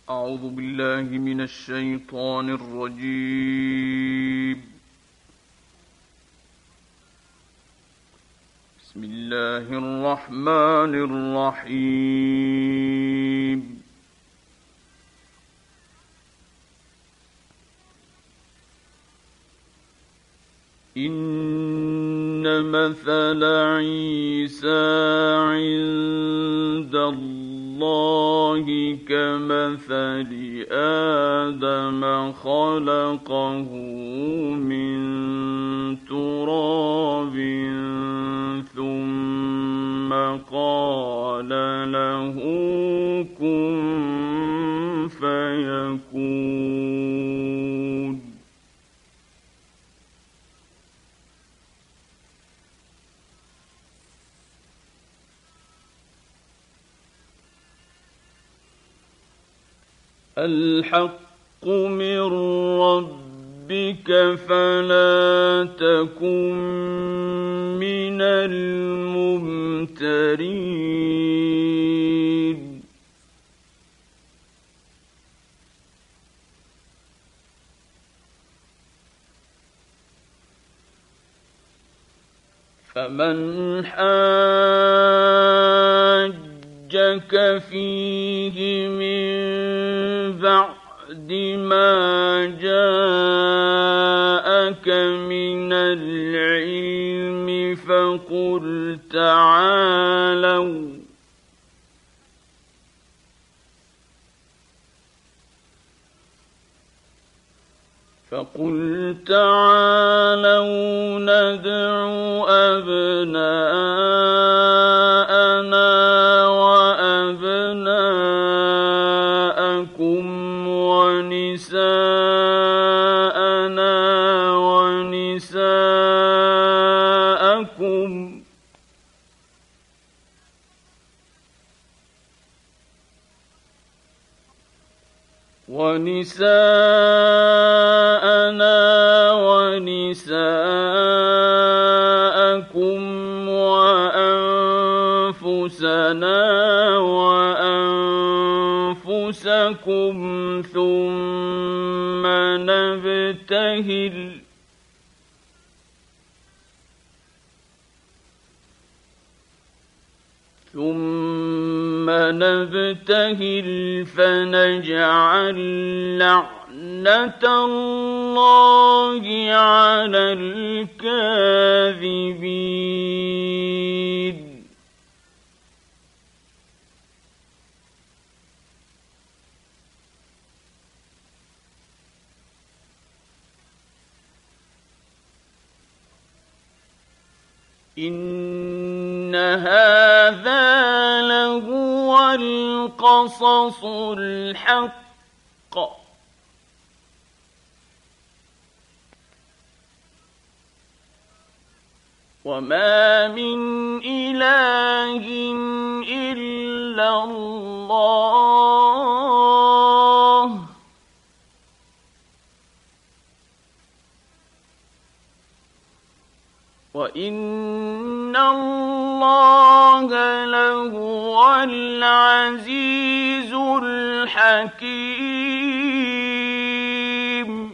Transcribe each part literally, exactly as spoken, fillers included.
أعوذ بالله من الشيطان الرجيم. بسم الله الرحمن الرحيم. إن مثل عيسى عند الله كمثل آدم خلقه من تراب ثم قال له كن فيكون. الحق من ربك فلا تكن من الممترين. فمن حاجك فيه من بعد ما جاءك من العلم فقل تعالوا فقل تعالوا ندع أبناءنا وأبناءكم ونساءنا ونساءكم ونساءنا ونساءكم وأنفسنا وأنفسكم ثم نبتهل ثم نبتهل فنجعل لعنة الله على الكاذبين. إن هذا لهو القصص الحق وما من إله إلا الله وإن الله لهو العزيز الحكيم.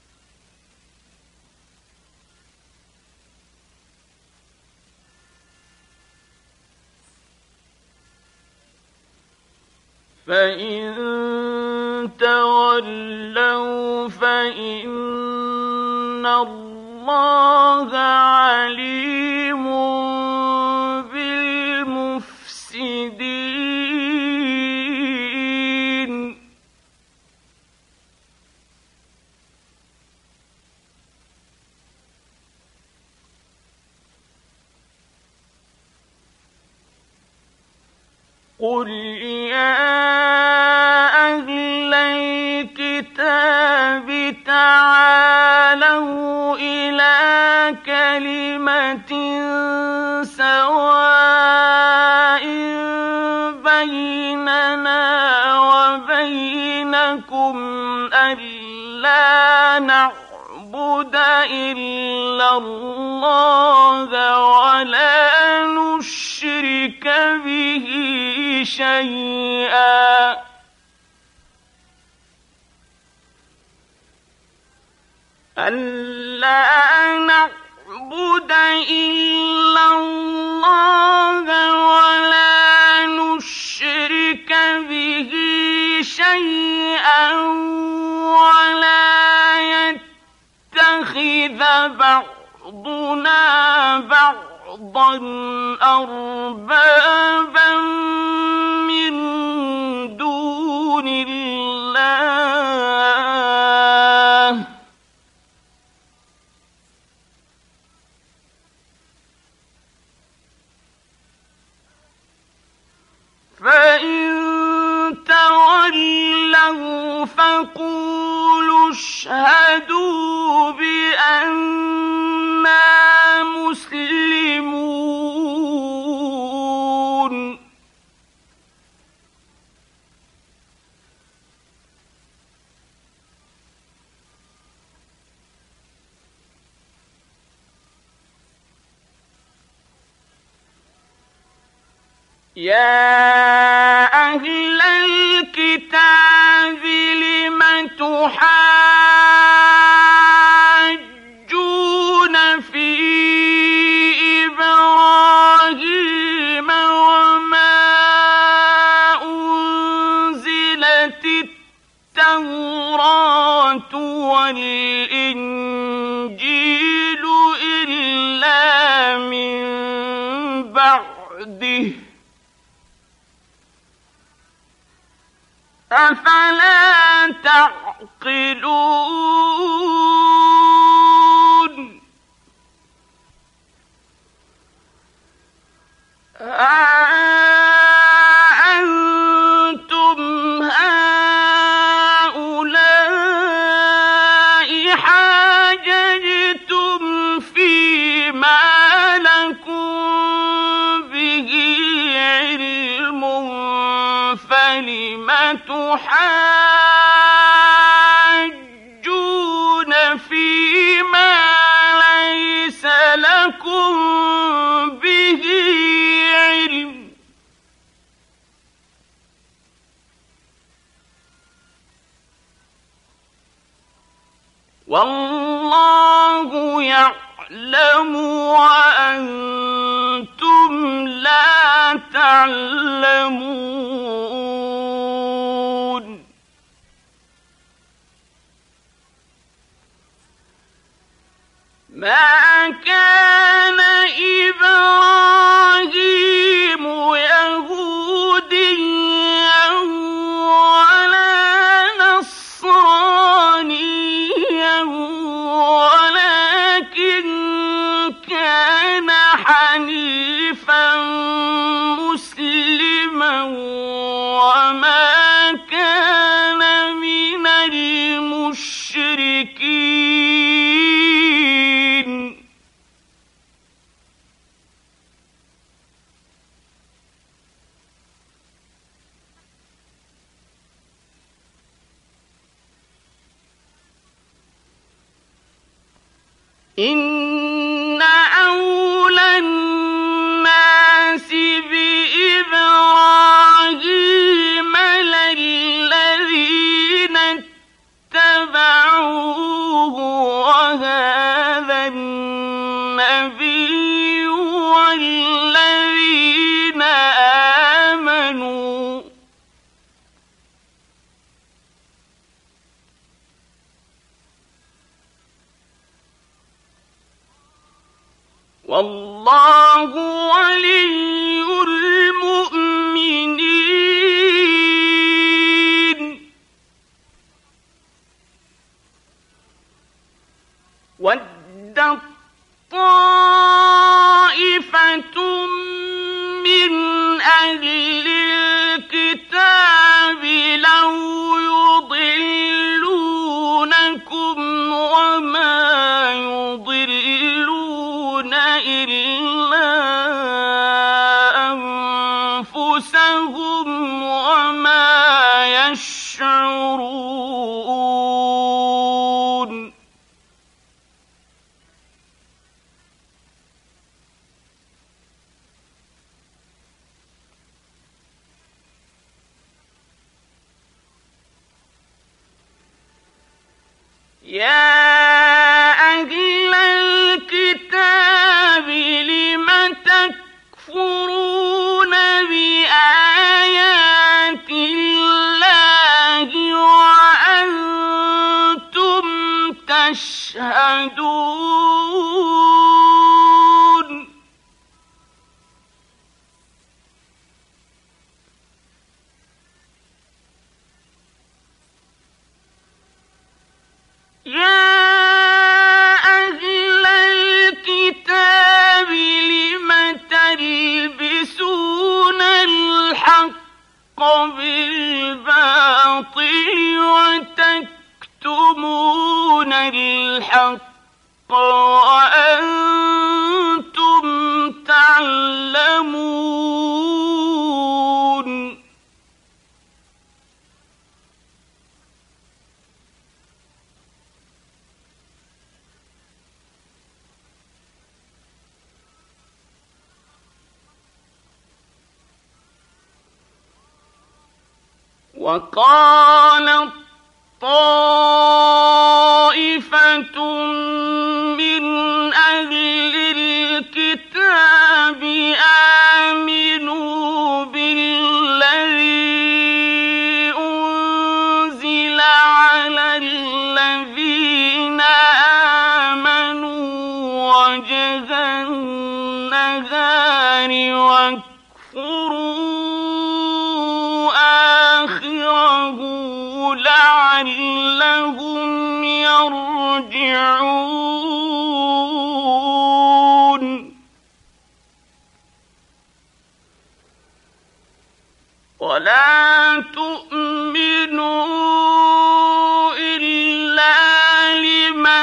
فإن تولوا فإن الله عليم بالمفسدين. قل يا أهل الكتاب تعالوا إلى كلمة سواء بيننا وبينكم ألا نعبد إلا الله ولا نشرك به شيئا ألا نعبد إلا الله ولا نشرك به شيئا ولا يتخذ بعضنا بعضا أربابا من دون الله فإن تولوا فقولوا اشهدوا بأننا مسلمون يا أهل الكتاب لم تحاجون في إبراهيم وما أنزلت التوراة والإنجيل إلا من بعده أفلا تعقلون أأنتم هؤلاء حاججتم فيما لكم به علم فلم تحاجون فيما ليس لكم به علم والله يعلم وأنتم لا تعلمون ما كان إبراهيم يهوديا ولا نصرانيا ولكن كان حنيفا مسلما وما كان من المشركين إن أولى الناس بإبراهيم للذين اتبعوه وهذا النبي والذين آمنوا والله ولي المؤمنين ودت طائفة من أهل الكتاب لو يضلونكم وما يضلون إلا أنفسهم وما يشعرون يا تكفرون بآيات الله وأنتم تشهدون يا أهل الكتاب لم تلبسون الحق بالباطل وتكتمون الحق وأنتم تعلمون وقالت طائفة من أهل الكتاب آمنوا بالذي أنزل على الذين آمنوا وجه النهار واكفروا لعلهم يرجعون ولا تؤمنوا إلا لمن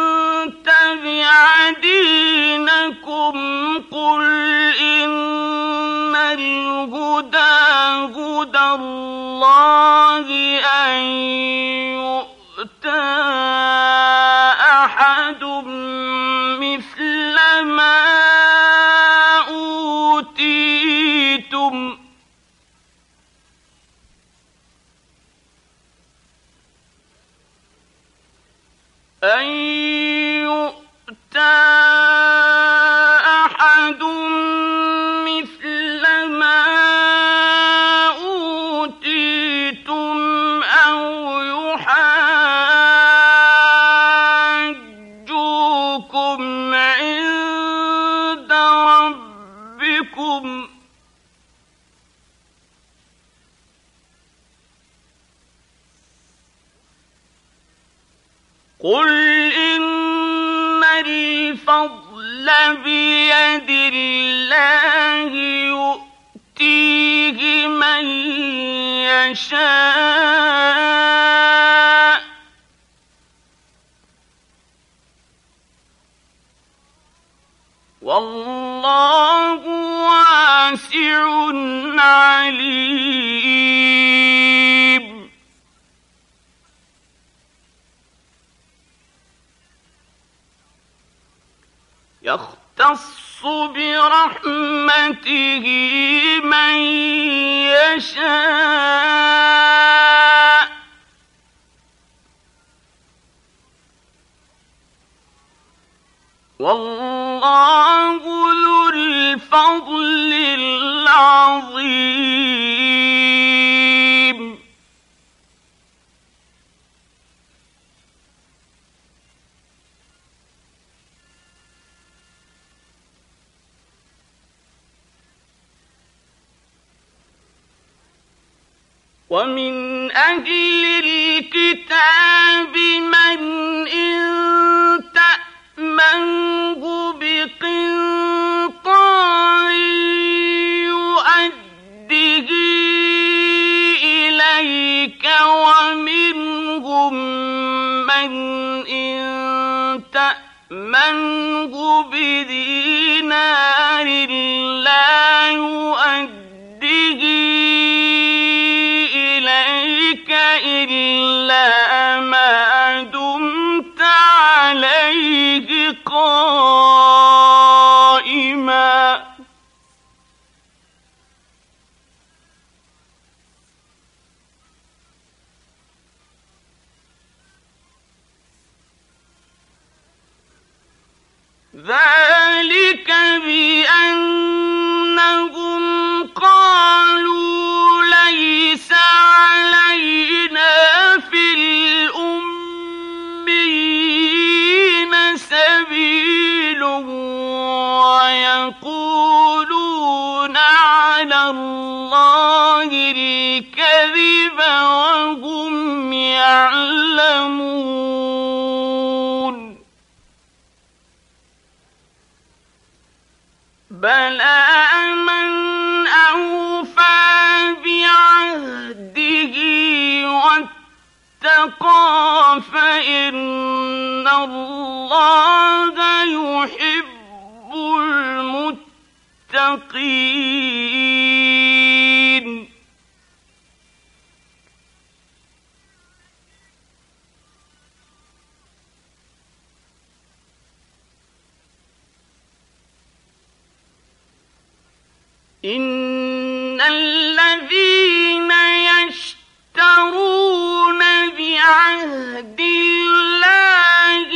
تبع دينكم قل إن الهدى هدى الله أن يؤتى أحد مثل ما أوتيتم أن يؤتى أحد مثل ما أوتيتم أو يحاجوكم عند ربكم قل إن الفضل بيد الله يؤتيه من يشاء والله واسع عليم يختص برحمته من يشاء والله ذو الفضل العظيم ومن أهل الكتاب من إن تأمنه بقنطار يؤده إليك ومنهم من إن تأمنه بدينار لا يؤده إلا ما دمت عليه قائما ذلك بأن اللَّهِ الْكَذِبَ وَهُمْ يَعْلَمُونَ بَلَىٰ مَنْ أَوْفَىٰ بِعَهْدِهِ وَاتَّقَىٰ فَإِنَّ اللَّهَ يُحِبُّ الْمُتَّقِينَ إِنَّ الَّذِينَ يَشْتَرُونَ بِعَهْدِ اللَّهِ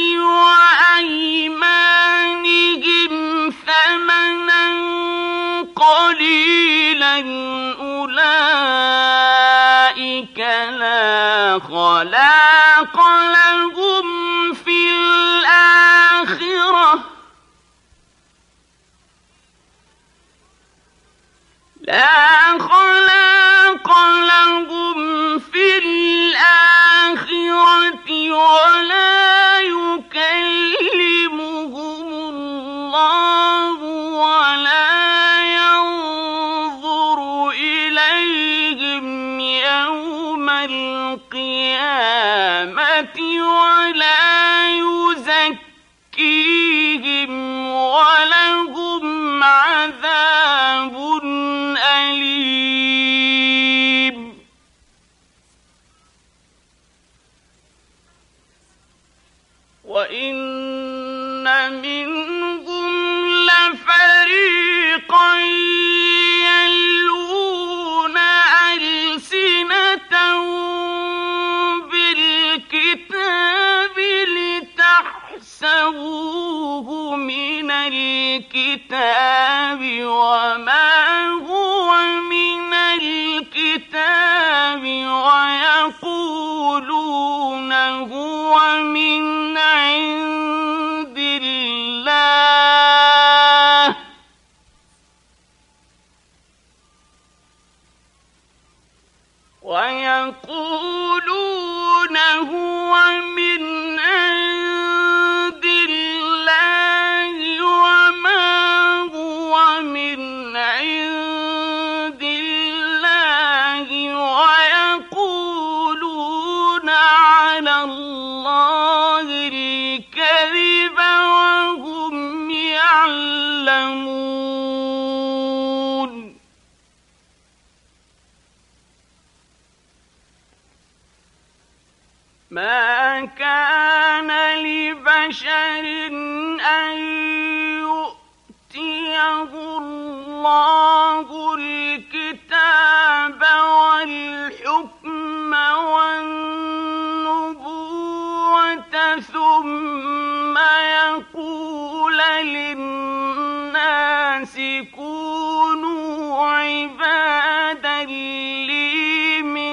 وَأَيْمَانِهِمْ ثَمَنًا قَلِيلًا أُولَٰئِكَ لَا خَلَاقَ لَهُمْ فِي الْآخِرَةِ لا خلاق لهم في الآخرة ولا يكلمهم الله ولا ينظر إليهم يوم القيامة ولا يزكيهم ولهم عذاب أليم وإن منهم لفريقا يلوون ألسنتهم بالكتاب لتحسبوه من الكتاب وما هو من الكتاب ويقولون هو من عند الله ويقولون هو من عند الله وما هو من عند الله ويقولون على الله الكذب وهم يعلمون ما كان لبشر أن يؤتيه الله الكتاب والحكم والنبوة ثم يقول للناس كونوا عبادا لي من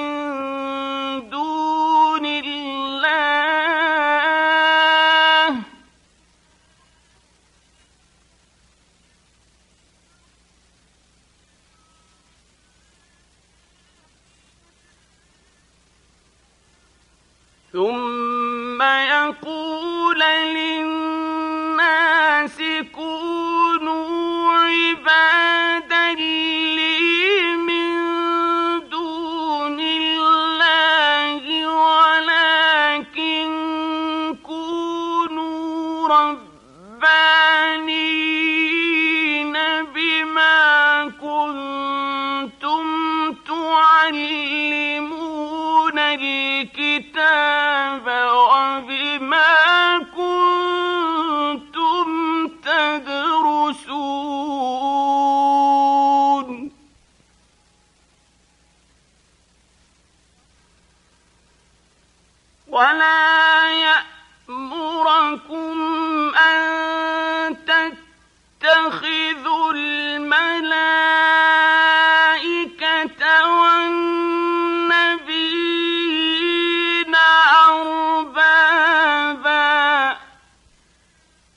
دون الله ثم يقول للناس كونوا عبادا لي من دون الله ولكن كونوا ربانيين بما كنتم تعلمون الكتاب وبما كنتم تدرسون ولا يأمركم أن تتخذوا الملائكة والنبيين أربابا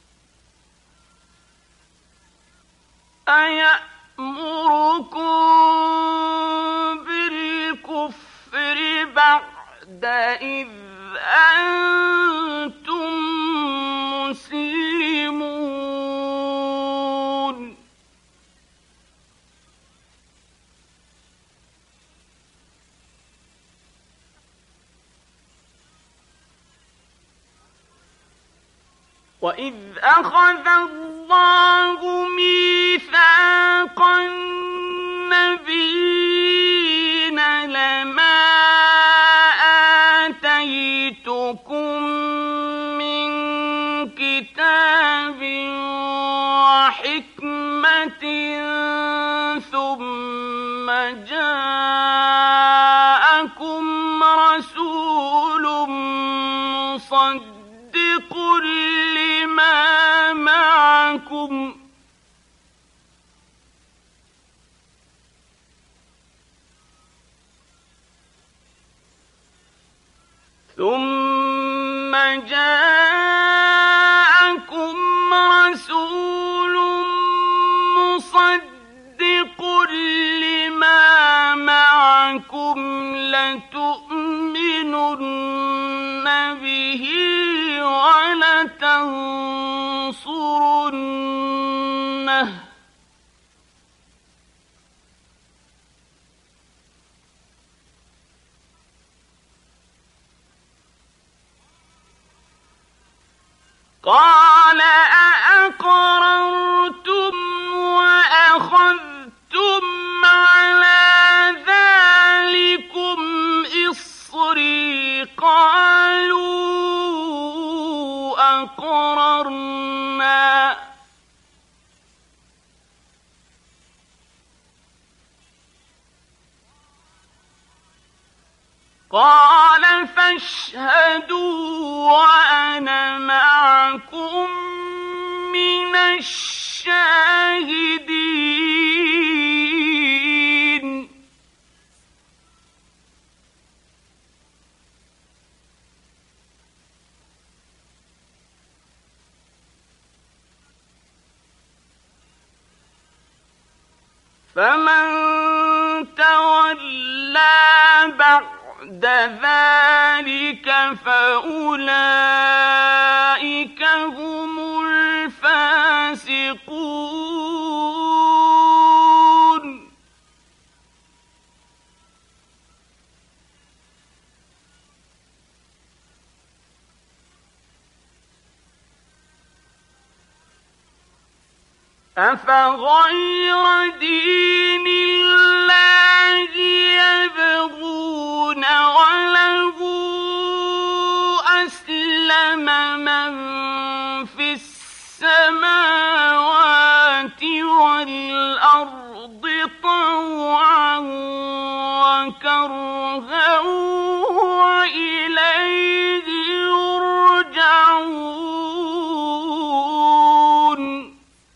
أيأمركم وإذ أخذ الله ميثاق النبيين لما آتيتكم من كتاب وحكمة ثم جاءكم رسول مصدق لما معكم ثم جاءكم رسول مصدق لما معكم لتؤمنن به ولتنصرنه قال أأقررتم وأخذتم على ذلكم إصري قالوا أقررنا قال فاشهدوا وأنا معكم من الشاهدين فمن تولى بعد ذلك فأولئك هم الفاسقون أفغير دين الله يبغون وله أسلم من في السماوات والأرض طوعا وكرها وإليه يرجعون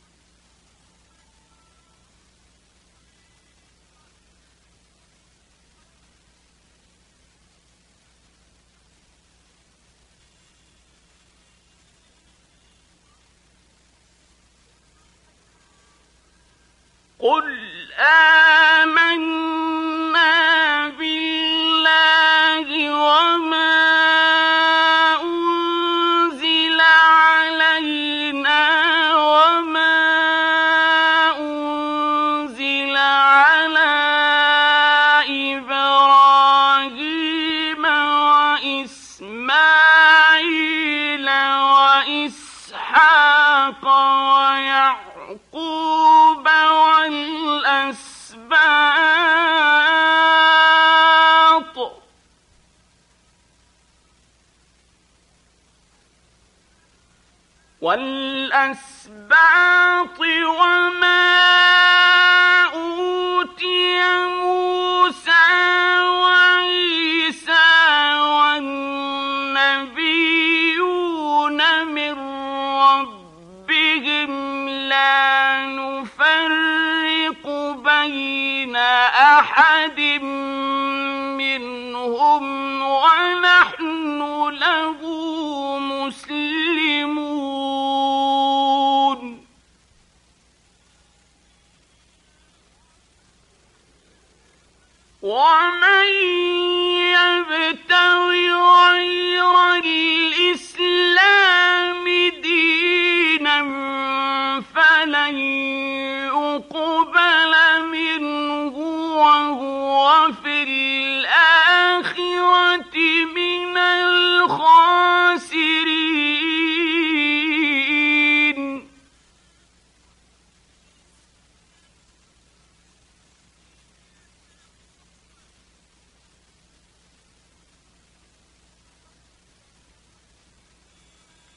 قل آمنا بالله وما أنزل علينا وما أنزل على إبراهيم وإسماعيل وإسحاق ويعقوب والأسباط والأسباط وما أوتي موسى وعيسى والنبيون من ربهم لا نفرق بين أحد منهم ونحن له مسلمون ومن يبتغ غير الإسلام دينا فلن يقبل منه وهو في الآخرة من الخاسرين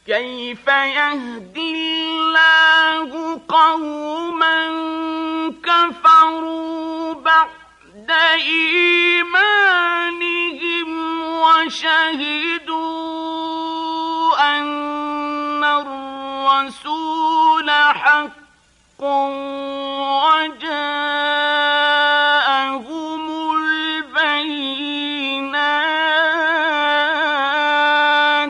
كيف يهدي الله قوما كفروا بعد إيمانهم وشهدوا أن الرسول حق وجاءهم البينات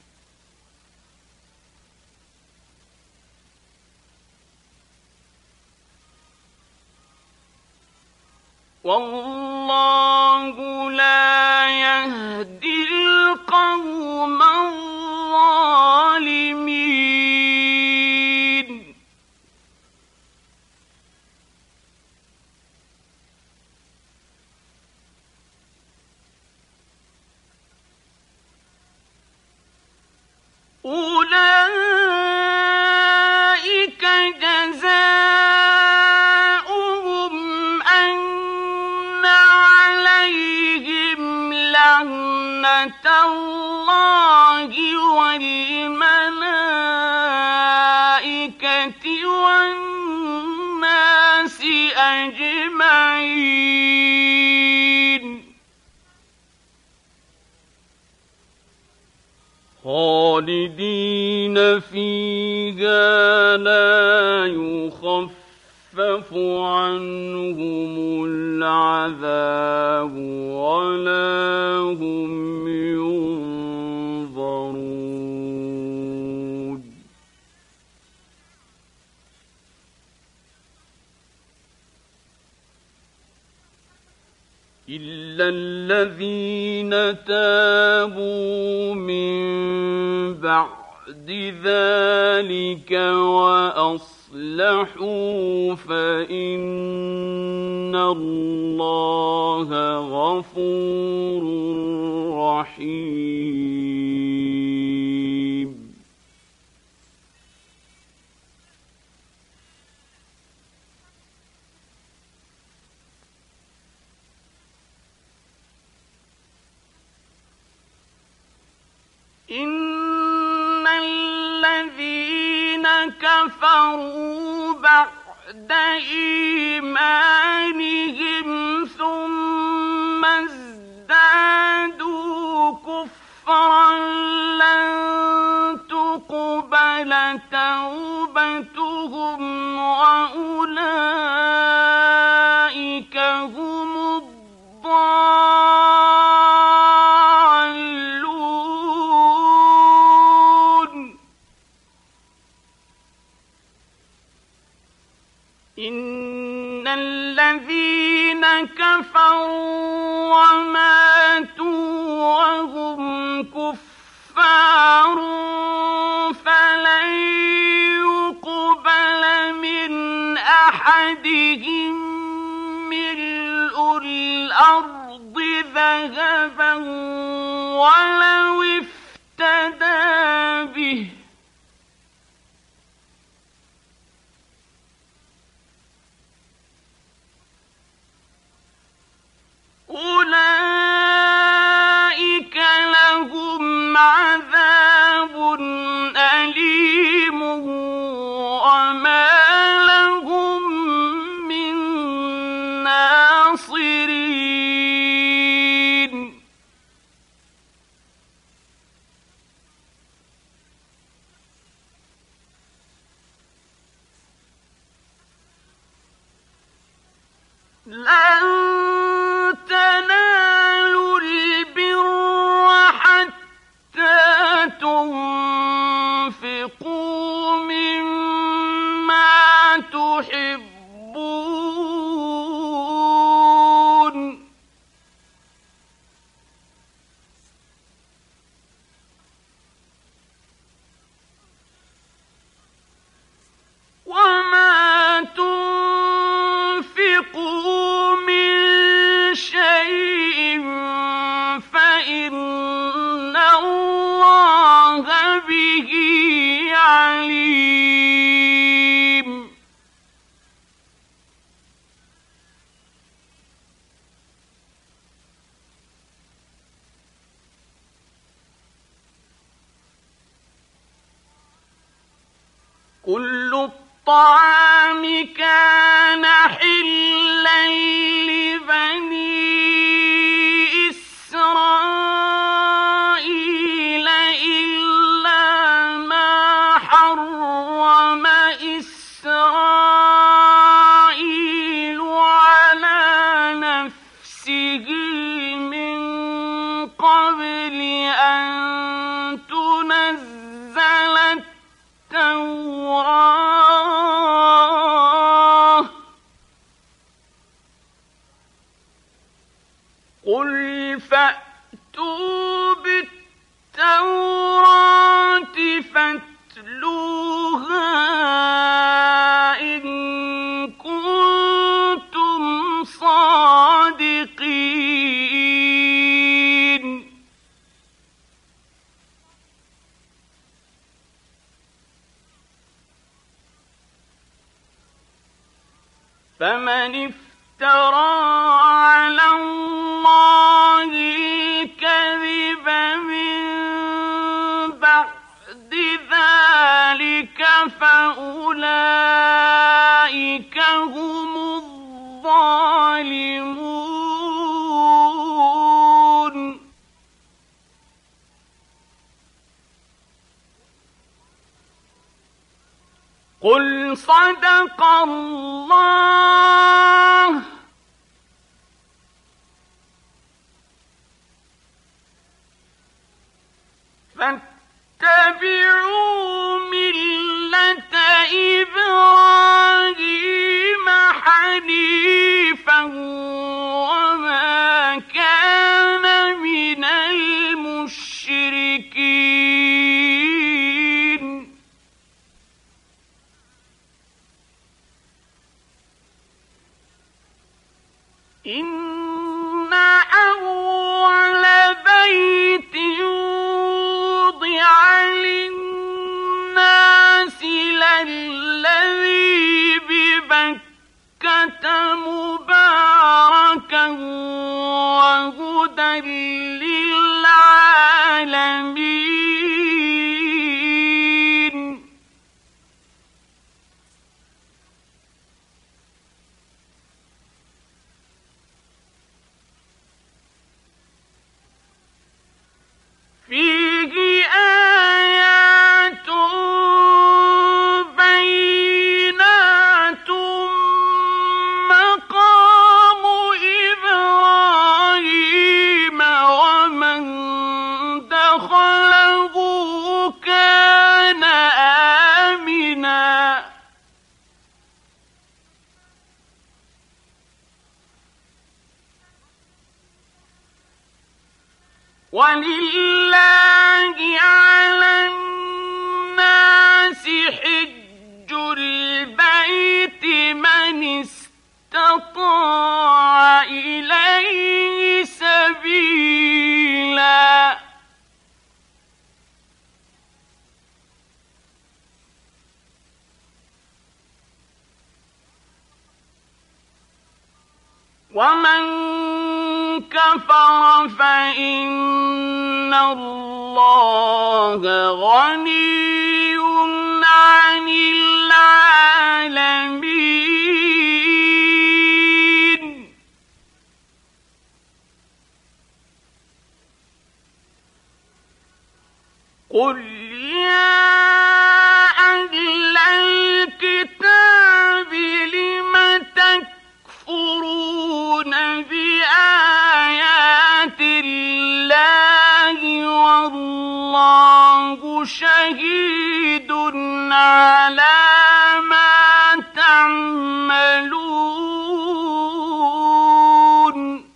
والله لا يهدي القوم الظالمين. أولئك جزاؤهم أن عليهم لعنة الله والملائكة والناس أجمعين خالدين فيها لا يخفف عنهم العذاب ولا هم ينظرون. إلا الذين تابوا من بعد ذلك وأصلحوا فإن الله غفور رحيم. إن الذين كفروا بعد إيمانهم ثم ازدادوا كفرا لن تقبل توبتهم وأولئك هم الضالون. إن الذين كفروا وماتوا وهم كفار فلن يقبل من أحدهم ملء الأرض ذهبا ولو افتدى به أولئك لهم عذاب أليم وما لهم من ناصرين. لن تنالوا البر حتى تنفقوا مما تحبون وما تنفقوا من كل الطعام كان حلا لبني إسرائيل إلا ما حرم إسرائيل على نفسه من قبل أن تنزل التوراة قل فأتوا بالتوراة فاتلوها إن كنتم صادقين فمن افترى على الله الكذب من بعد ذلك فأولئك هم الظالمون قل صدق الله فاتبعوا ملة إبراهيم حنيفا وما كان من المشركين إن أول بيت وضع للناس للذي ببكة مباركا وهدى للعالمين فيه آيات بينات مقام إبراهيم ومن دخله كان آمنا ولله على الناس حج البيت من استطاع إليه سبيلا ومن كفر فإن الله غني عن العالمين قل يا أهل الكتاب لم تكفرون بآيات الله والله شهيد على ما تعملون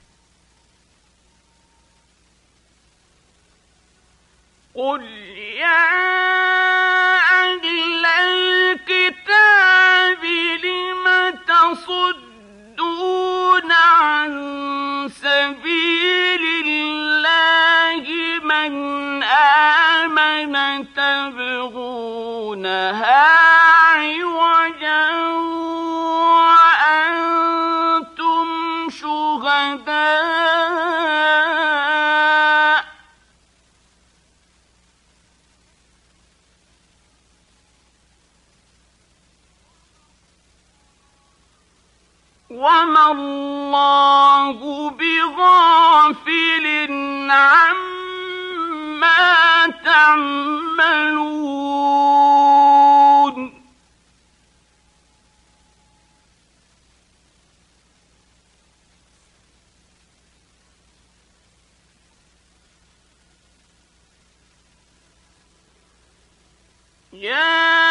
قل يا أهل الكتاب لم تصدون عن سبيل الله من آمن تبغونها عوجا وأنتم شهداء وما الله بغافل عما تعملون يا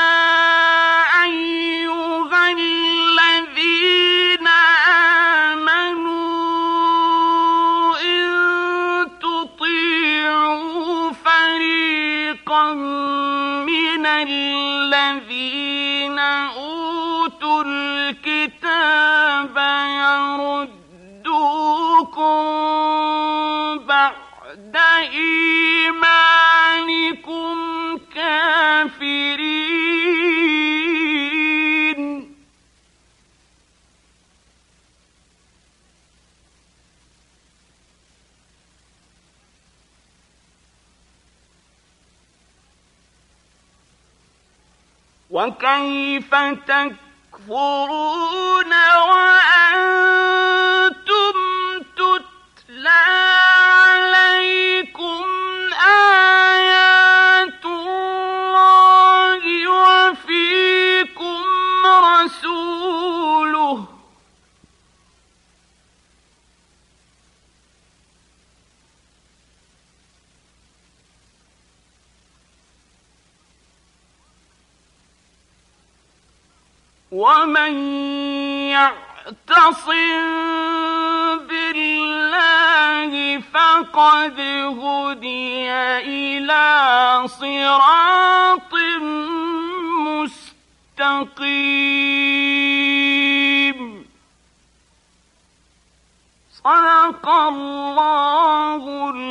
من الذين أوتوا الكتاب يردوكم بعد إيمانكم كافرين وكيف تكفرون وأنتم تتلى عليكم آيات الله وفيكم رسوله ومن يعتصم بالله فقد هدي إلى صراط مستقيم صدق الله